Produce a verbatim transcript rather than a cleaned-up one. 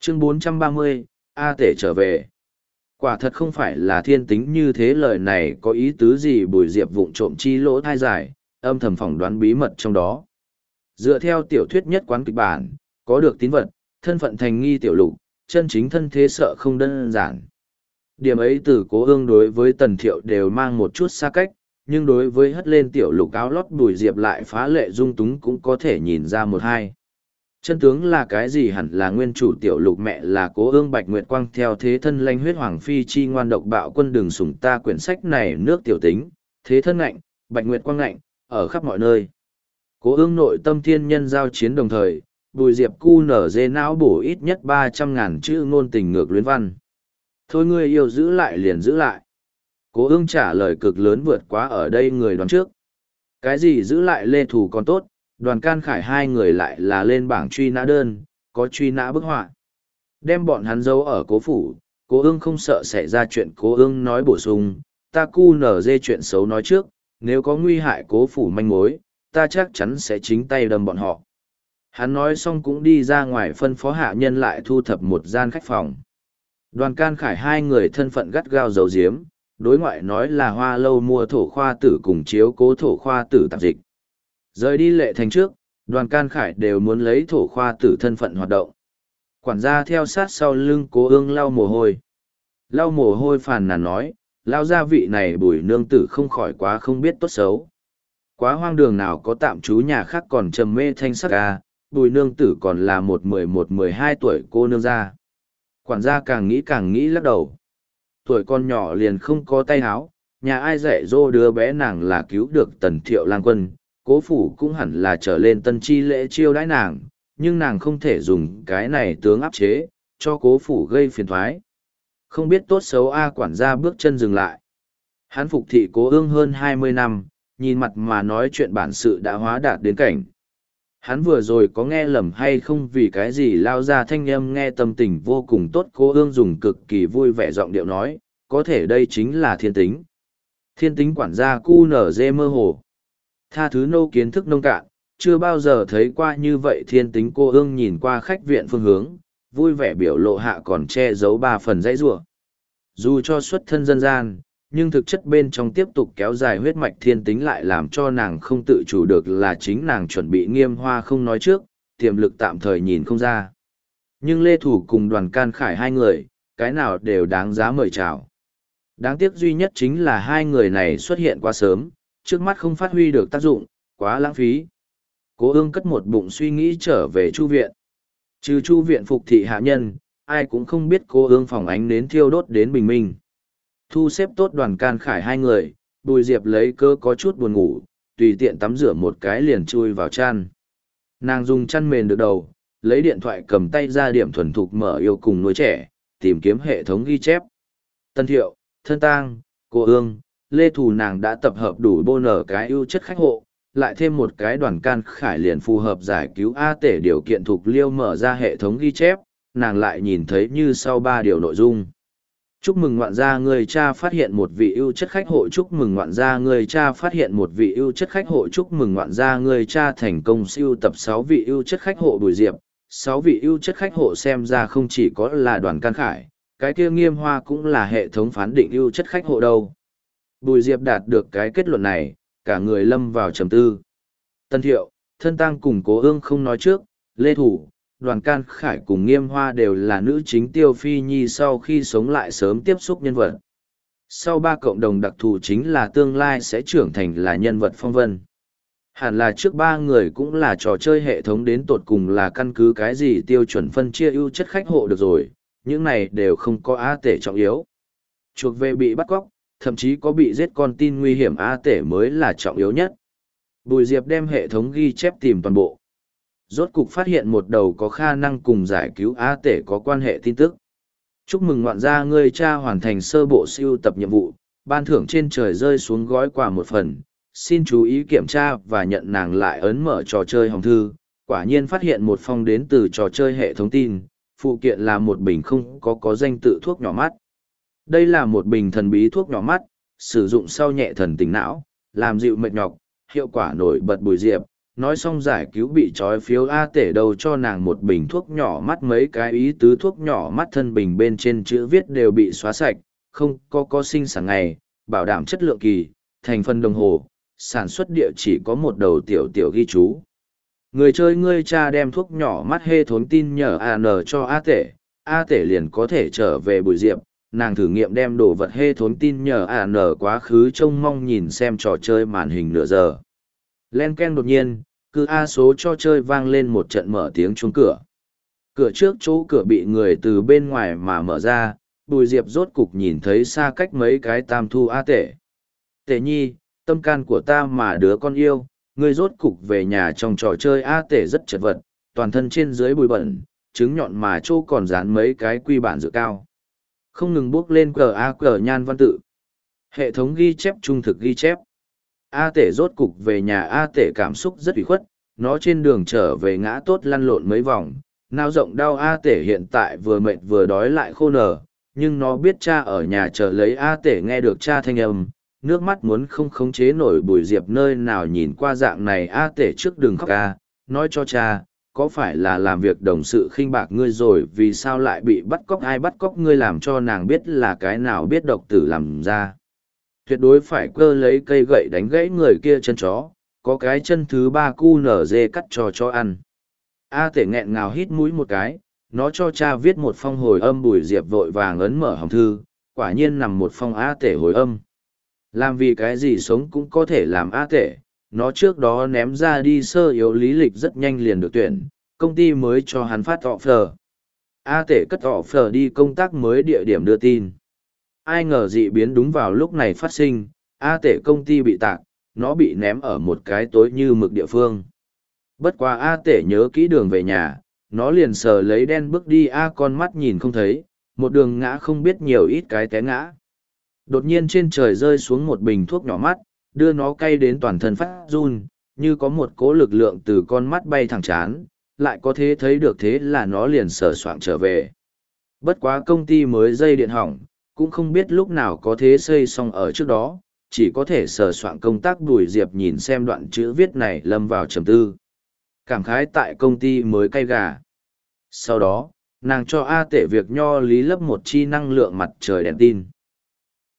Chương bốn trăm ba mươi, A Tể trở về. Quả thật không phải là thiên tính như thế, lời này có ý tứ gì? Bùi Diệp vụng trộm chi lỗ thai dài, âm thầm phỏng đoán bí mật trong đó. Dựa theo tiểu thuyết nhất quán kịch bản, có được tín vật, thân phận thành nghi tiểu lục, chân chính thân thế sợ không đơn giản. Điểm ấy từ Cố Ương đối với Tần Thiệu đều mang một chút xa cách, nhưng đối với hất lên tiểu lục áo lót Bùi Diệp lại phá lệ dung túng cũng có thể nhìn ra một hai. Chân tướng là cái gì? Hẳn là nguyên chủ tiểu lục mẹ là Cố Ương Bạch Nguyệt Quang theo thế thân lanh huyết hoàng phi chi ngoan độc bạo quân đường sủng ta. Quyển sách này nước tiểu tính, thế thân ngạnh, Bạch Nguyệt Quang ngạnh, ở khắp mọi nơi. Cố Ương nội tâm thiên nhân giao chiến đồng thời, Bùi Diệp cu nở dê não bổ ít nhất ba trăm ngàn chữ ngôn tình ngược luyến văn. Thôi ngươi yêu giữ lại liền giữ lại. Cố Ương trả lời cực lớn vượt quá ở đây người đoán trước. Cái gì giữ lại Lê Thù còn tốt, Đoàn Can Khải hai người lại là lên bảng truy nã đơn, có truy nã bức họa. Đem bọn hắn giấu ở Cố phủ, Cố Ương không sợ xảy ra chuyện. Cố Ương nói bổ sung, ta cu nở dê chuyện xấu nói trước, nếu có nguy hại Cố phủ manh mối, ta chắc chắn sẽ chính tay đâm bọn họ. Hắn nói xong cũng đi ra ngoài phân phó hạ nhân lại thu thập một gian khách phòng. Đoàn Can Khải hai người thân phận gắt gao giấu giếm, đối ngoại nói là Hoa Lâu mua thổ khoa tử cùng chiếu cố thổ khoa tử tạp dịch. Rời đi Lệ Thành trước, Đoàn Can Khải đều muốn lấy thổ khoa tử thân phận hoạt động. Quản gia theo sát sau lưng Cố Ương lau mồ hôi. Lau mồ hôi phàn nàn nói, lao gia vị này Bùi nương tử không khỏi quá không biết tốt xấu. Quá hoang đường, nào có tạm trú nhà khác còn trầm mê thanh sắc à, Bùi nương tử còn là một mười một mười hai tuổi cô nương gia. Quản gia càng nghĩ càng nghĩ lắc đầu. Tuổi con nhỏ liền không có tay háo, nhà ai dạy dỗ đứa bé nàng là cứu được Tần Thiệu lang quân, Cố phủ cũng hẳn là trở lên tân chi lễ chiêu đãi nàng, nhưng nàng không thể dùng cái này tướng áp chế, cho Cố phủ gây phiền thoái. Không biết tốt xấu A. Quản gia bước chân dừng lại. Hắn phục thị Cố Ương hơn hai mươi năm, nhìn mặt mà nói chuyện bản sự đã hóa đạt đến cảnh. Hắn vừa rồi có nghe lầm hay không? Vì cái gì lao ra thanh âm nghe tâm tình vô cùng tốt. Cố Ương dùng cực kỳ vui vẻ giọng điệu nói, có thể đây chính là thiên tính. Thiên tính quản gia cu nở dê mơ hồ. Tha thứ nô kiến thức nông cạn, chưa bao giờ thấy qua như vậy thiên tính. Cô Ương nhìn qua khách viện phương hướng, vui vẻ biểu lộ hạ còn che giấu ba phần dãy rủa. Dù cho xuất thân dân gian, nhưng thực chất bên trong tiếp tục kéo dài huyết mạch thiên tính lại làm cho nàng không tự chủ được là chính nàng chuẩn bị Nghiêm Hoa không nói trước, tiềm lực tạm thời nhìn không ra. Nhưng Lê Thủ cùng Đoàn Can Khải hai người, cái nào đều đáng giá mời chào. Đáng tiếc duy nhất chính là hai người này xuất hiện quá sớm, trước mắt không phát huy được tác dụng, quá lãng phí. Cố Ương cất một bụng suy nghĩ trở về Chu viện. Trừ Chu viện phục thị hạ nhân, ai cũng không biết Cố Ương phòng ánh nến thiêu đốt đến bình minh. Thu xếp tốt Đoàn Can Khải hai người, Bùi Diệp lấy cơ có chút buồn ngủ, tùy tiện tắm rửa một cái liền chui vào chăn. Nàng dùng chăn mền được đầu, lấy điện thoại cầm tay ra điểm thuần thục mở yêu cùng nuôi trẻ, tìm kiếm hệ thống ghi chép. Tân Thiệu, Thân Tang, Cố Ương, Lê Thù nàng đã tập hợp đủ bô nở cái ưu chất khách hộ, lại thêm một cái Đoàn Can Khải liền phù hợp giải cứu A Tể điều kiện thuộc liêu mở ra hệ thống ghi chép, nàng lại nhìn thấy như sau ba điều nội dung. Chúc mừng ngoạn gia người cha phát hiện một vị ưu chất khách hộ. Chúc mừng ngoạn gia người cha phát hiện một vị ưu chất khách hộ. Chúc mừng ngoạn gia người cha thành công siêu tập sáu vị ưu chất khách hộ. Bùi Diệp, sáu vị ưu chất khách hộ xem ra không chỉ có là Đoàn Can Khải, cái kia Nghiêm Hoa cũng là hệ thống phán định ưu chất khách hộ đâu. Bùi Diệp đạt được cái kết luận này, cả người lâm vào trầm tư. Tân Thiệu, Thân Tang cùng Cố Ương không nói trước, Lê Thủ, Đoàn Can Khải cùng Nghiêm Hoa đều là nữ chính Tiêu Phi Nhi sau khi sống lại sớm tiếp xúc nhân vật. Sau ba cộng đồng đặc thù chính là tương lai sẽ trưởng thành là nhân vật phong vân. Hẳn là trước ba người cũng là trò chơi hệ thống đến tột cùng là căn cứ cái gì tiêu chuẩn phân chia ưu chất khách hộ được rồi, những này đều không có A Tể trọng yếu. Chuộc về bị bắt cóc, thậm chí có bị giết con tin nguy hiểm A Tể mới là trọng yếu nhất. Bùi Diệp đem hệ thống ghi chép tìm toàn bộ. Rốt cục phát hiện một đầu có khả năng cùng giải cứu A Tể có quan hệ tin tức. Chúc mừng ngoạn gia ngươi cha hoàn thành sơ bộ siêu tập nhiệm vụ, ban thưởng trên trời rơi xuống gói quà một phần. Xin chú ý kiểm tra và nhận. Nàng lại ấn mở trò chơi hòm thư, quả nhiên phát hiện một phong đến từ trò chơi hệ thống tin, phụ kiện là một bình không có có danh tự thuốc nhỏ mắt. Đây là một bình thần bí thuốc nhỏ mắt, sử dụng sau nhẹ thần tỉnh não, làm dịu mệt nhọc, hiệu quả nổi bật. Bùi Diệp, nói xong giải cứu bị trói phiếu A tể đầu cho nàng một bình thuốc nhỏ mắt, mấy cái ý tứ thuốc nhỏ mắt thân bình bên trên chữ viết đều bị xóa sạch, không có có sinh sản ngày, bảo đảm chất lượng kỳ, thành phần đồng hồ, sản xuất địa chỉ có một đầu tiểu tiểu ghi chú. Người chơi ngươi cha đem thuốc nhỏ mắt hê thốn tin nhờ a en cho A tể, A tể liền có thể trở về Bùi Diệp, nàng thử nghiệm đem đồ vật hê thốn tin nhờ a en quá khứ trông mong nhìn xem trò chơi màn hình nửa giờ. Len ken đột nhiên, cứ A số cho chơi vang lên một trận mở tiếng chuông cửa. Cửa trước chỗ cửa bị người từ bên ngoài mà mở ra, Bùi Diệp rốt cục nhìn thấy xa cách mấy cái tam thu A tể. Tể nhi, tâm can của ta mà đứa con yêu, ngươi rốt cục về nhà trong trò chơi A tể rất chật vật, toàn thân trên dưới bụi bẩn, trứng nhọn mà chỗ còn dán mấy cái quy bản dự cao. Không ngừng bước lên cờ A cờ nhan văn tự. Hệ thống ghi chép trung thực ghi chép. A tể rốt cục về nhà. A tể cảm xúc rất ủy khuất, nó trên đường trở về ngã tốt lăn lộn mấy vòng, nao rộng đau. A tể hiện tại vừa mệt vừa đói lại khô nở, nhưng nó biết cha ở nhà chờ lấy. A tể nghe được cha thanh âm, nước mắt muốn không khống chế nổi. Bùi Diệp nơi nào nhìn qua dạng này. A tể trước đừng khóc ca, nói cho cha, có phải là làm việc đồng sự khinh bạc ngươi rồi, vì sao lại bị bắt cóc, ai bắt cóc ngươi, làm cho nàng biết là cái nào biết độc tử làm ra. Tuyệt đối phải cơ lấy cây gậy đánh gãy người kia chân chó, có cái chân thứ ba cu nở dê cắt cho cho ăn. A tể nghẹn ngào hít mũi một cái, nó cho cha viết một phong hồi âm. Bùi Diệp vội vàng ấn mở hòm thư, quả nhiên nằm một phong A tể hồi âm. Làm vì cái gì sống cũng có thể làm A tể, nó trước đó ném ra đi sơ yếu lý lịch rất nhanh liền được tuyển, công ty mới cho hắn phát offer. A tể cất offer đi công tác mới địa điểm đưa tin. Ai ngờ dị biến đúng vào lúc này phát sinh, A tể công ty bị tạc, nó bị ném ở một cái tối như mực địa phương. Bất quá A tể nhớ kỹ đường về nhà, nó liền sờ lấy đen bước đi. A con mắt nhìn không thấy, một đường ngã không biết nhiều ít cái té ngã. Đột nhiên trên trời rơi xuống một bình thuốc nhỏ mắt, đưa nó cay đến toàn thân phát run, như có một cỗ lực lượng từ con mắt bay thẳng chán, lại có thế thấy được, thế là nó liền sờ soạng trở về. Bất quá công ty mới dây điện hỏng, cũng không biết lúc nào có thế xây xong ở trước đó, chỉ có thể sờ soạng công tác. Bùi Diệp nhìn xem đoạn chữ viết này lâm vào trầm tư. Cảm khái tại công ty mới cay gà. Sau đó, nàng cho A tể việc nho lý lấp một chi năng lượng mặt trời đèn tin.